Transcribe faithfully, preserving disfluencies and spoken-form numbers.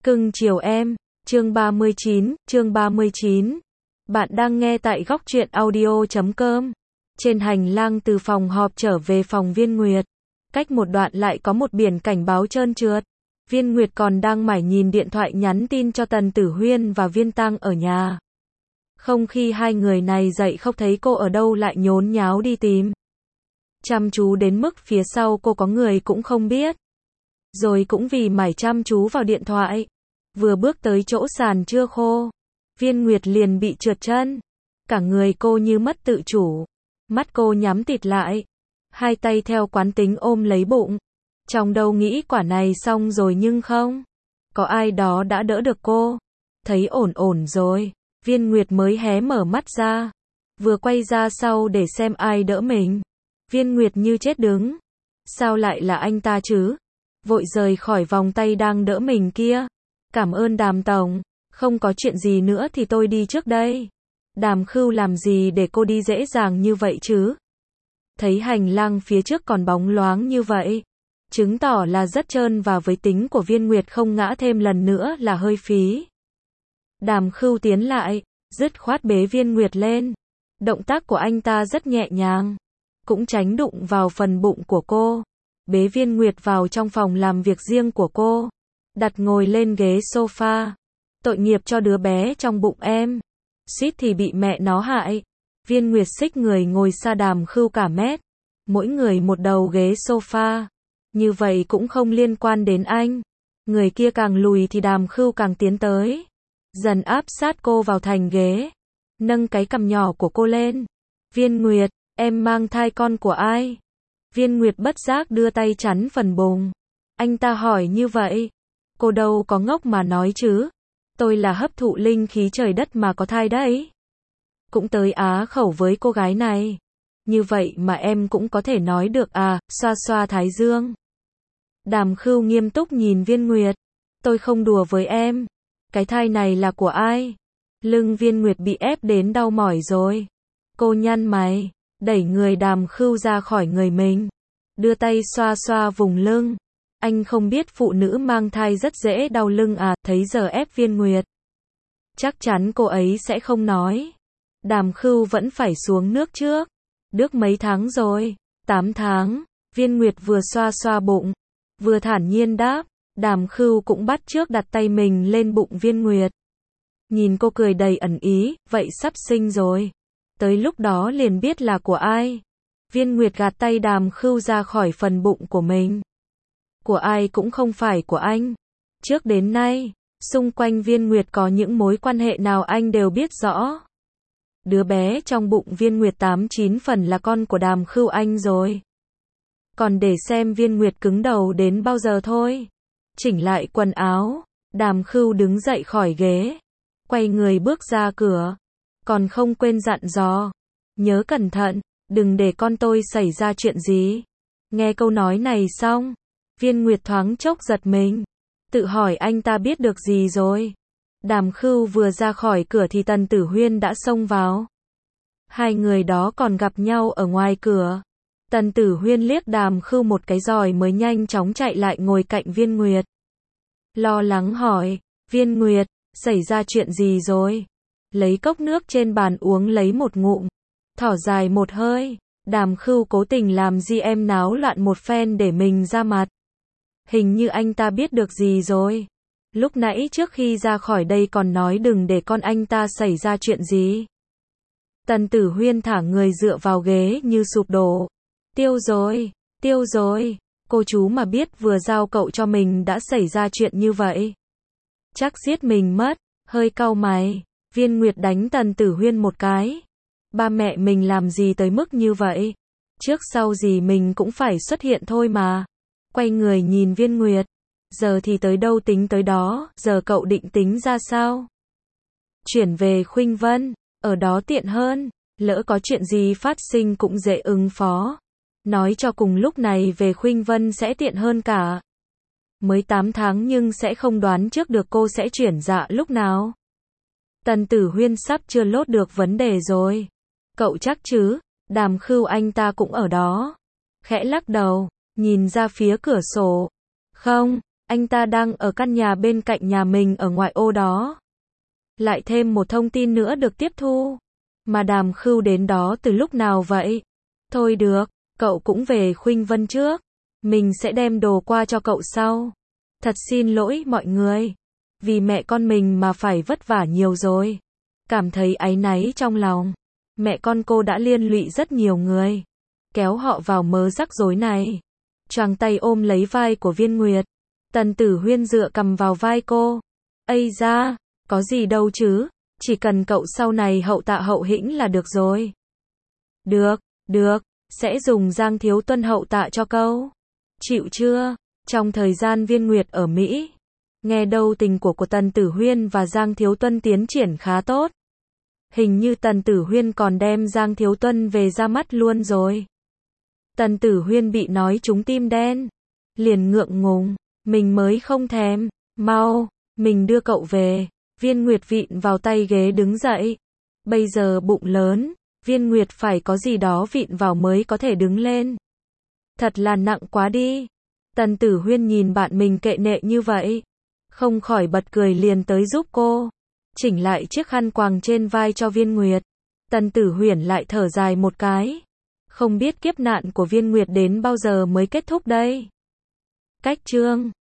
Cưng chiều em, chương ba mươi chín, chương ba mươi chín. Bạn đang nghe tại góc truyện audio chấm com. Trên hành lang từ phòng họp trở về phòng Viên Nguyệt, cách một đoạn lại có một biển cảnh báo trơn trượt. Viên Nguyệt còn đang mải nhìn điện thoại nhắn tin cho Tần Tử Huyên và Viên Tăng ở nhà. Không khi hai người này dậy không thấy cô ở đâu lại nhốn nháo đi tìm. Chăm chú đến mức phía sau cô có người cũng không biết. Rồi cũng vì mải chăm chú vào điện thoại, vừa bước tới chỗ sàn chưa khô, Viên Nguyệt liền bị trượt chân. Cả người cô như mất tự chủ, mắt cô nhắm tịt lại, hai tay theo quán tính ôm lấy bụng. Trong đầu nghĩ quả này xong rồi nhưng không, có ai đó đã đỡ được cô. Thấy ổn ổn rồi, Viên Nguyệt mới hé mở mắt ra, vừa quay ra sau để xem ai đỡ mình. Viên Nguyệt như chết đứng. Sao lại là anh ta chứ? Vội rời khỏi vòng tay đang đỡ mình kia. Cảm ơn Đàm tổng, không có chuyện gì nữa thì tôi đi trước đây. Đàm Khưu làm gì để cô đi dễ dàng như vậy chứ? Thấy hành lang phía trước còn bóng loáng như vậy, chứng tỏ là rất trơn và với tính của Viên Nguyệt không ngã thêm lần nữa là hơi phí. Đàm Khưu tiến lại, dứt khoát bế Viên Nguyệt lên. Động tác của anh ta rất nhẹ nhàng, cũng tránh đụng vào phần bụng của cô. Bế Viên Nguyệt vào trong phòng làm việc riêng của cô, đặt ngồi lên ghế sofa. Tội nghiệp cho đứa bé trong bụng em, suýt thì bị mẹ nó hại. Viên Nguyệt xích người ngồi xa Đàm Khưu cả mét, mỗi người một đầu ghế sofa. Như vậy cũng không liên quan đến anh. Người kia càng lùi thì Đàm Khưu càng tiến tới, dần áp sát cô vào thành ghế, nâng cái cằm nhỏ của cô lên. Viên Nguyệt, em mang thai con của ai? Viên Nguyệt bất giác đưa tay chắn phần bụng. Anh ta hỏi như vậy, cô đâu có ngốc mà nói chứ. Tôi là hấp thụ linh khí trời đất mà có thai đấy. Cũng tới á khẩu với cô gái này. Như vậy mà em cũng có thể nói được à, xoa xoa thái dương. Đàm Khưu nghiêm túc nhìn Viên Nguyệt. Tôi không đùa với em. Cái thai này là của ai? Lưng Viên Nguyệt bị ép đến đau mỏi rồi. Cô nhăn mày, đẩy người Đàm Khưu ra khỏi người mình, đưa tay xoa xoa vùng lưng. Anh không biết phụ nữ mang thai rất dễ đau lưng à? Thấy giờ ép Viên Nguyệt, chắc chắn cô ấy sẽ không nói. Đàm Khưu vẫn phải xuống nước trước. Được mấy tháng rồi? tám tháng. Viên Nguyệt vừa xoa xoa bụng, vừa thản nhiên đáp. Đàm Khưu cũng bắt chước đặt tay mình lên bụng Viên Nguyệt. Nhìn cô cười đầy ẩn ý, vậy sắp sinh rồi. Tới lúc đó liền biết là của ai. Viên Nguyệt gạt tay Đàm Khưu ra khỏi phần bụng của mình. Của ai cũng không phải của anh. Trước đến nay, xung quanh Viên Nguyệt có những mối quan hệ nào anh đều biết rõ. Đứa bé trong bụng Viên Nguyệt tám chín phần là con của Đàm Khưu anh rồi. Còn để xem Viên Nguyệt cứng đầu đến bao giờ thôi. Chỉnh lại quần áo, Đàm Khưu đứng dậy khỏi ghế, quay người bước ra cửa. Còn không quên dặn dò, nhớ cẩn thận, đừng để con tôi xảy ra chuyện gì. Nghe câu nói này xong, Viên Nguyệt thoáng chốc giật mình, tự hỏi anh ta biết được gì rồi. Đàm Khưu vừa ra khỏi cửa thì Tần Tử Huyên đã xông vào. Hai người đó còn gặp nhau ở ngoài cửa. Tần Tử Huyên liếc Đàm Khưu một cái rồi mới nhanh chóng chạy lại ngồi cạnh Viên Nguyệt. Lo lắng hỏi, Viên Nguyệt, xảy ra chuyện gì rồi? Lấy cốc nước trên bàn uống lấy một ngụm, thở dài một hơi. Đàm Khưu cố tình làm gì em náo loạn một phen để mình ra mặt. Hình như anh ta biết được gì rồi. Lúc nãy trước khi ra khỏi đây còn nói đừng để con anh ta xảy ra chuyện gì. Tần Tử Huyên thả người dựa vào ghế như sụp đổ. Tiêu rồi, tiêu rồi. Cô chú mà biết vừa giao cậu cho mình đã xảy ra chuyện như vậy, chắc giết mình mất. Hơi cau mày, Viên Nguyệt đánh Tần Tử Huyên một cái. Ba mẹ mình làm gì tới mức như vậy? Trước sau gì mình cũng phải xuất hiện thôi mà. Quay người nhìn Viên Nguyệt. Giờ thì tới đâu tính tới đó, giờ cậu định tính ra sao? Chuyển về Khuynh Vân, ở đó tiện hơn, lỡ có chuyện gì phát sinh cũng dễ ứng phó. Nói cho cùng lúc này về Khuynh Vân sẽ tiện hơn cả. Mới tám tháng nhưng sẽ không đoán trước được cô sẽ chuyển dạ lúc nào. Tần Tử Huyên sắp chưa lốt được vấn đề rồi. Cậu chắc chứ? Đàm Khưu anh ta cũng ở đó. Khẽ lắc đầu, nhìn ra phía cửa sổ. Không, Anh ta đang ở căn nhà bên cạnh nhà mình ở ngoại ô đó. Lại thêm một thông tin nữa được tiếp thu. Mà Đàm Khưu đến đó từ lúc nào vậy? Thôi được, cậu cũng về Khuynh Vân trước. Mình sẽ đem đồ qua cho cậu sau. Thật xin lỗi mọi người. Vì mẹ con mình mà phải vất vả nhiều rồi. Cảm thấy áy náy trong lòng. Mẹ con cô đã liên lụy rất nhiều người. Kéo họ vào mớ rắc rối này. Choàng tay ôm lấy vai của Viên Nguyệt. Tần Tử Huyên dựa cằm vào vai cô. Ây da, có gì đâu chứ. Chỉ cần cậu sau này hậu tạ hậu hĩnh là được rồi. Được, được, sẽ dùng Giang Thiếu Tuân hậu tạ cho cậu. Chịu chưa? Trong thời gian Viên Nguyệt ở Mỹ, nghe đâu tình của của Tần Tử Huyên và Giang Thiếu Tuân tiến triển khá tốt. Hình như Tần Tử Huyên còn đem Giang Thiếu Tuân về ra mắt luôn rồi. Tần Tử Huyên bị nói trúng tim đen. Liền ngượng ngùng. Mình mới không thèm. Mau, mình đưa cậu về. Viên Nguyệt vịn vào tay ghế đứng dậy. Bây giờ bụng lớn, Viên Nguyệt phải có gì đó vịn vào mới có thể đứng lên. Thật là nặng quá đi. Tần Tử Huyên nhìn bạn mình kệ nệ như vậy. Không khỏi bật cười liền tới giúp cô. Chỉnh lại chiếc khăn quàng trên vai cho Viên Nguyệt. Tần Tử Huyên lại thở dài một cái. Không biết kiếp nạn của Viên Nguyệt đến bao giờ mới kết thúc đây. Cách chương